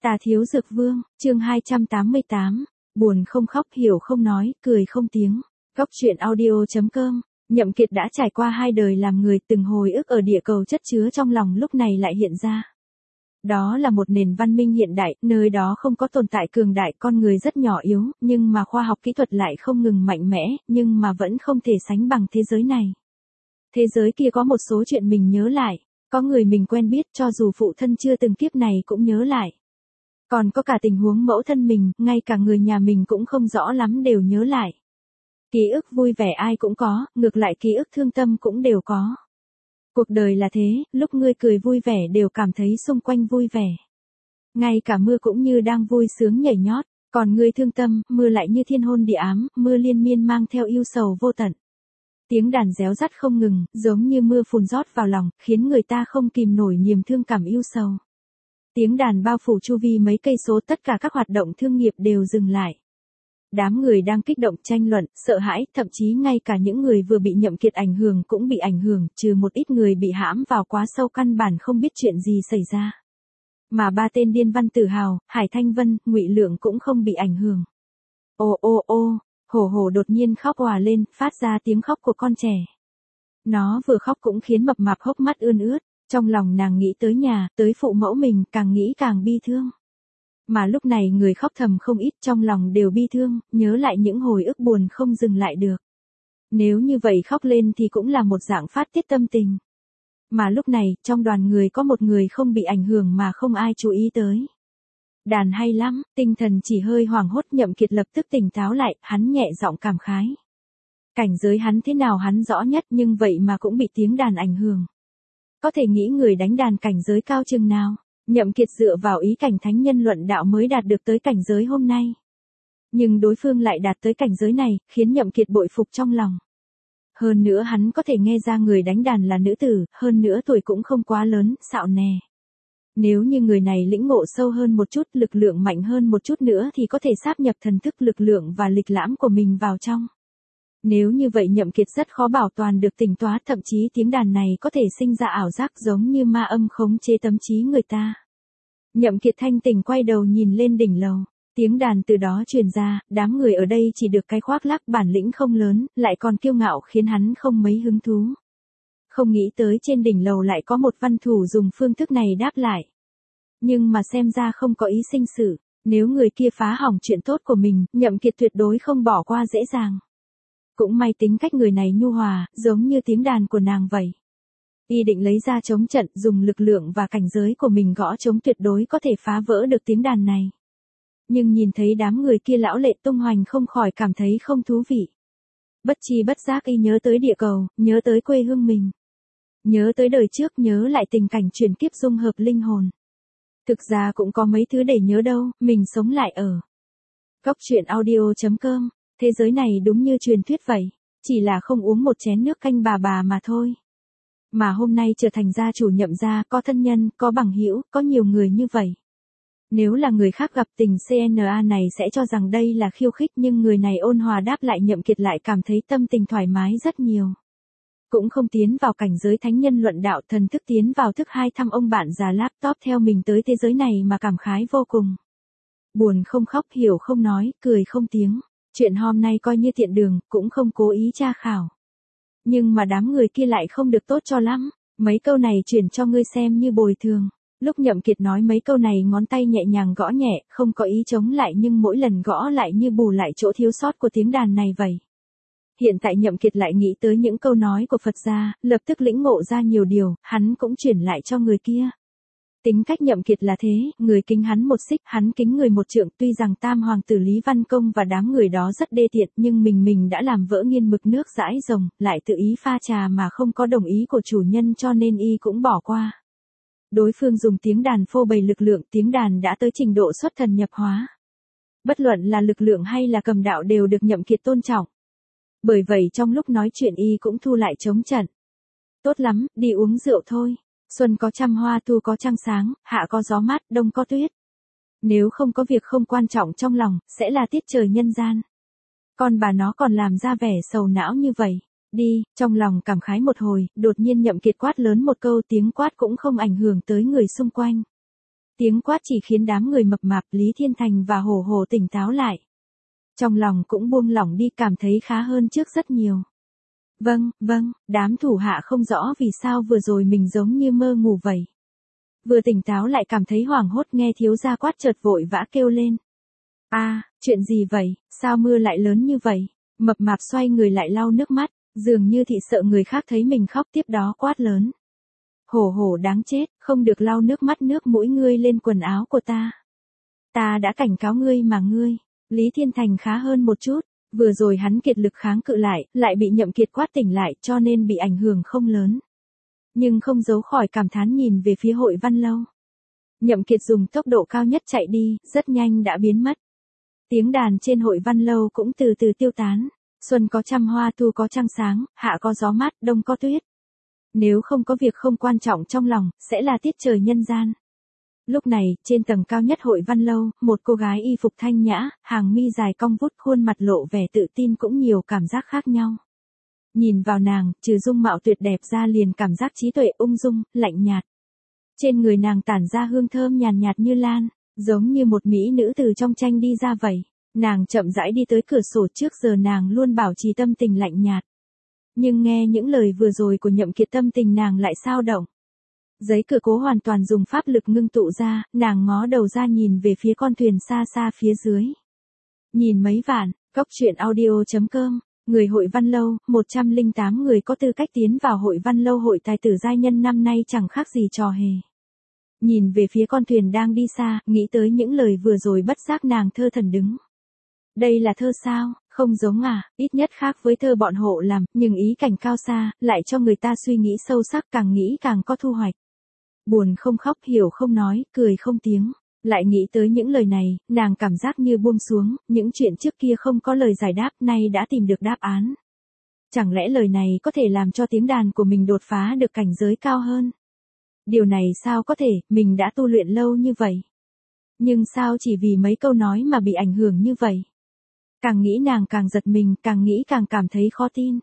Tà Thiếu Dược Vương, chương 288, buồn không khóc hiểu không nói, cười không tiếng. Góc truyện audio.com, Nhậm Kiệt đã trải qua 2 đời làm người, từng hồi ức ở địa cầu chất chứa trong lòng lúc này lại hiện ra. Đó là một nền văn minh hiện đại, nơi đó không có tồn tại cường đại, con người rất nhỏ yếu, nhưng mà khoa học kỹ thuật lại không ngừng mạnh mẽ, nhưng mà vẫn không thể sánh bằng thế giới này. Thế giới kia có một số chuyện mình nhớ lại, có người mình quen biết cho dù phụ thân chưa từng kiếp này cũng nhớ lại. Còn có cả tình huống mẫu thân mình, ngay cả người nhà mình cũng không rõ lắm đều nhớ lại. Ký ức vui vẻ ai cũng có, ngược lại ký ức thương tâm cũng đều có. Cuộc đời là thế, lúc ngươi cười vui vẻ đều cảm thấy xung quanh vui vẻ. Ngay cả mưa cũng như đang vui sướng nhảy nhót, còn ngươi thương tâm, mưa lại như thiên hôn địa ám, mưa liên miên mang theo yêu sầu vô tận. Tiếng đàn réo rắt không ngừng, giống như mưa phùn rót vào lòng, khiến người ta không kìm nổi niềm thương cảm yêu sầu. Tiếng đàn bao phủ chu vi mấy cây số, tất cả các hoạt động thương nghiệp đều dừng lại. Đám người đang kích động tranh luận, sợ hãi, thậm chí ngay cả những người vừa bị Nhậm Kiệt ảnh hưởng cũng bị ảnh hưởng, trừ một ít người bị hãm vào quá sâu căn bản không biết chuyện gì xảy ra. Mà 3 tên điên văn Tử Hào, Hải Thanh Vân, Ngụy Lượng cũng không bị ảnh hưởng. Ô ô ô, Hổ Hổ đột nhiên khóc òa lên, phát ra tiếng khóc của con trẻ. Nó vừa khóc cũng khiến Mập Mạp hốc mắt ươn ướt, trong lòng nàng nghĩ tới nhà, tới phụ mẫu mình, càng nghĩ càng bi thương. Mà lúc này người khóc thầm không ít, trong lòng đều bi thương, nhớ lại những hồi ức buồn không dừng lại được. Nếu như vậy khóc lên thì cũng là một dạng phát tiết tâm tình. Mà lúc này, trong đoàn người có một người không bị ảnh hưởng mà không ai chú ý tới. Đàn hay lắm, tinh thần chỉ hơi hoảng hốt, Nhậm Kiệt lập tức tỉnh táo lại, hắn nhẹ giọng cảm khái. Cảnh giới hắn thế nào hắn rõ nhất, nhưng vậy mà cũng bị tiếng đàn ảnh hưởng. Có thể nghĩ người đánh đàn cảnh giới cao chừng nào. Nhậm Kiệt dựa vào ý cảnh thánh nhân luận đạo mới đạt được tới cảnh giới hôm nay. Nhưng đối phương lại đạt tới cảnh giới này, khiến Nhậm Kiệt bội phục trong lòng. Hơn nữa hắn có thể nghe ra người đánh đàn là nữ tử, hơn nữa tuổi cũng không quá lớn, xạo nè. Nếu như người này lĩnh ngộ sâu hơn một chút, lực lượng mạnh hơn một chút nữa thì có thể sáp nhập thần thức lực lượng và lịch lãm của mình vào trong. Nếu như vậy Nhậm Kiệt rất khó bảo toàn được tỉnh táo, thậm chí tiếng đàn này có thể sinh ra ảo giác giống như ma âm khống chế tâm trí người ta. Nhậm Kiệt thanh tỉnh quay đầu nhìn lên đỉnh lầu, tiếng đàn từ đó truyền ra, đám người ở đây chỉ được cái khoác lác bản lĩnh không lớn, lại còn kiêu ngạo khiến hắn không mấy hứng thú. Không nghĩ tới trên đỉnh lầu lại có một văn thủ dùng phương thức này đáp lại. Nhưng mà xem ra không có ý sinh sự, nếu người kia phá hỏng chuyện tốt của mình, Nhậm Kiệt tuyệt đối không bỏ qua dễ dàng. Cũng may tính cách người này nhu hòa, giống như tiếng đàn của nàng vậy. Y định lấy ra trống trận, dùng lực lượng và cảnh giới của mình gõ trống, tuyệt đối có thể phá vỡ được tiếng đàn này. Nhưng nhìn thấy đám người kia lão lệ tung hoành không khỏi cảm thấy không thú vị. Bất chi bất giác Y nhớ tới địa cầu, nhớ tới quê hương mình. Nhớ tới đời trước, nhớ lại tình cảnh chuyển kiếp dung hợp linh hồn. Thực ra cũng có mấy thứ để nhớ đâu, mình sống lại ở. Góc truyện audio.com, thế giới này đúng như truyền thuyết vậy, chỉ là không uống một chén nước canh bà mà thôi. Mà hôm nay trở thành gia chủ Nhậm gia, có thân nhân, có bằng hữu, có nhiều người như vậy. Nếu là người khác gặp tình CNA này sẽ cho rằng đây là khiêu khích, nhưng người này ôn hòa đáp lại, Nhậm Kiệt lại cảm thấy tâm tình thoải mái rất nhiều. Cũng không tiến vào cảnh giới thánh nhân luận đạo, thần thức tiến vào thức 2 thăm ông bạn già laptop theo mình tới thế giới này mà cảm khái vô cùng. Buồn không khóc hiểu không nói, cười không tiếng. Chuyện hôm nay coi như tiện đường, cũng không cố ý tra khảo. Nhưng mà đám người kia lại không được tốt cho lắm, mấy câu này chuyển cho ngươi xem như bồi thường. Lúc Nhậm Kiệt nói mấy câu này ngón tay nhẹ nhàng gõ nhẹ, không có ý chống lại, nhưng mỗi lần gõ lại như bù lại chỗ thiếu sót của tiếng đàn này vậy. Hiện tại Nhậm Kiệt lại nghĩ tới những câu nói của Phật gia, lập tức lĩnh ngộ ra nhiều điều, hắn cũng chuyển lại cho người kia. Tính cách Nhậm Kiệt là thế, người kính hắn 1 xích, hắn kính người 1 trượng, tuy rằng Tam hoàng tử Lý Văn Công và đám người đó rất đê tiện, nhưng mình đã làm vỡ nghiên mực nước dãi rồng, lại tự ý pha trà mà không có đồng ý của chủ nhân, cho nên Y cũng bỏ qua. Đối phương dùng tiếng đàn phô bày lực lượng, tiếng đàn đã tới trình độ xuất thần nhập hóa. Bất luận là lực lượng hay là cầm đạo đều được Nhậm Kiệt tôn trọng. Bởi vậy trong lúc nói chuyện Y cũng thu lại trống trận. Tốt lắm, đi uống rượu thôi. Xuân có trăm hoa, thu có trăng sáng, hạ có gió mát, đông có tuyết. Nếu không có việc không quan trọng trong lòng, sẽ là tiết trời nhân gian. Con bà nó còn làm ra vẻ sầu não như vậy. Đi, trong lòng cảm khái một hồi, đột nhiên Nhậm Kiệt quát lớn một câu, tiếng quát cũng không ảnh hưởng tới người xung quanh. Tiếng quát chỉ khiến đám người mập mạp Lý Thiên Thành và Hổ Hổ tỉnh táo lại. Trong lòng cũng buông lỏng đi, cảm thấy khá hơn trước rất nhiều. Vâng, đám thủ hạ không rõ vì sao vừa rồi mình giống như mơ ngủ vậy. Vừa tỉnh táo lại cảm thấy hoảng hốt, nghe thiếu gia quát chợt vội vã kêu lên. Chuyện gì vậy, sao mưa lại lớn như vậy? Mập mạp xoay người lại lau nước mắt, dường như thị sợ người khác thấy mình khóc, tiếp đó quát lớn. Hổ Hổ đáng chết, không được lau nước mắt nước mũi ngươi lên quần áo của ta. Ta đã cảnh cáo ngươi mà ngươi. Lý Thiên Thành khá hơn một chút, vừa rồi hắn kiệt lực kháng cự lại bị Nhậm Kiệt quát tỉnh lại cho nên bị ảnh hưởng không lớn. Nhưng không giấu khỏi cảm thán nhìn về phía Hội Văn Lâu. Nhậm Kiệt dùng tốc độ cao nhất chạy đi, rất nhanh đã biến mất. Tiếng đàn trên Hội Văn Lâu cũng từ từ tiêu tán. Xuân có trăm hoa, thu có trăng sáng, hạ có gió mát, đông có tuyết. Nếu không có việc không quan trọng trong lòng, sẽ là tiết trời nhân gian. Lúc này, trên tầng cao nhất Hội Văn Lâu, một cô gái y phục thanh nhã, hàng mi dài cong vút, khuôn mặt lộ vẻ tự tin, cũng nhiều cảm giác khác nhau. Nhìn vào nàng, trừ dung mạo tuyệt đẹp ra liền cảm giác trí tuệ, ung dung, lạnh nhạt. Trên người nàng tản ra hương thơm nhàn nhạt như lan, giống như một mỹ nữ từ trong tranh đi ra vậy. Nàng chậm rãi đi tới cửa sổ, trước giờ nàng luôn bảo trì tâm tình lạnh nhạt. Nhưng nghe những lời vừa rồi của Nhậm Kiệt, tâm tình nàng lại xao động. Giấy cửa cố hoàn toàn dùng pháp lực ngưng tụ ra, nàng ngó đầu ra nhìn về phía con thuyền xa xa phía dưới. Nhìn mấy vạn, goctruyện.audio.com, người Hội Văn Lâu, 108 người có tư cách tiến vào Hội Văn Lâu. Hội tài tử giai nhân năm nay chẳng khác gì trò hề. Nhìn về phía con thuyền đang đi xa, nghĩ tới những lời vừa rồi bất giác nàng thơ thẩn đứng. Đây là thơ sao, không giống ít nhất khác với thơ bọn Hộ làm, nhưng ý cảnh cao xa, lại cho người ta suy nghĩ sâu sắc, càng nghĩ càng có thu hoạch. Buồn không khóc, hiểu không nói, cười không tiếng. Lại nghĩ tới những lời này, nàng cảm giác như buông xuống, những chuyện trước kia không có lời giải đáp, nay đã tìm được đáp án. Chẳng lẽ lời này có thể làm cho tiếng đàn của mình đột phá được cảnh giới cao hơn? Điều này sao có thể, mình đã tu luyện lâu như vậy. Nhưng sao chỉ vì mấy câu nói mà bị ảnh hưởng như vậy? Càng nghĩ nàng càng giật mình, càng nghĩ càng cảm thấy khó tin.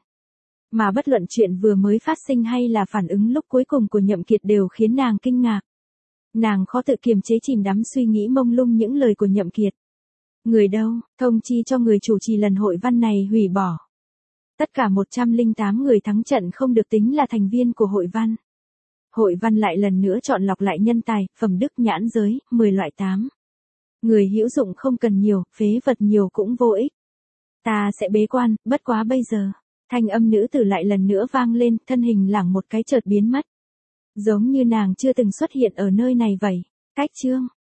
Mà bất luận chuyện vừa mới phát sinh hay là phản ứng lúc cuối cùng của Nhậm Kiệt đều khiến nàng kinh ngạc. Nàng khó tự kiềm chế, chìm đắm suy nghĩ mông lung những lời của Nhậm Kiệt. Người đâu, thông chi cho người chủ trì lần hội văn này hủy bỏ. Tất cả 108 người thắng trận không được tính là thành viên của hội văn. Hội văn lại lần nữa chọn lọc lại nhân tài, phẩm đức, nhãn giới, 10 loại 8. Người hữu dụng không cần nhiều, phế vật nhiều cũng vô ích. Ta sẽ bế quan, bất quá bây giờ. Thanh âm nữ tử lại lần nữa vang lên, thân hình lẳng một cái chợt biến mất. Giống như nàng chưa từng xuất hiện ở nơi này vậy. Cách chương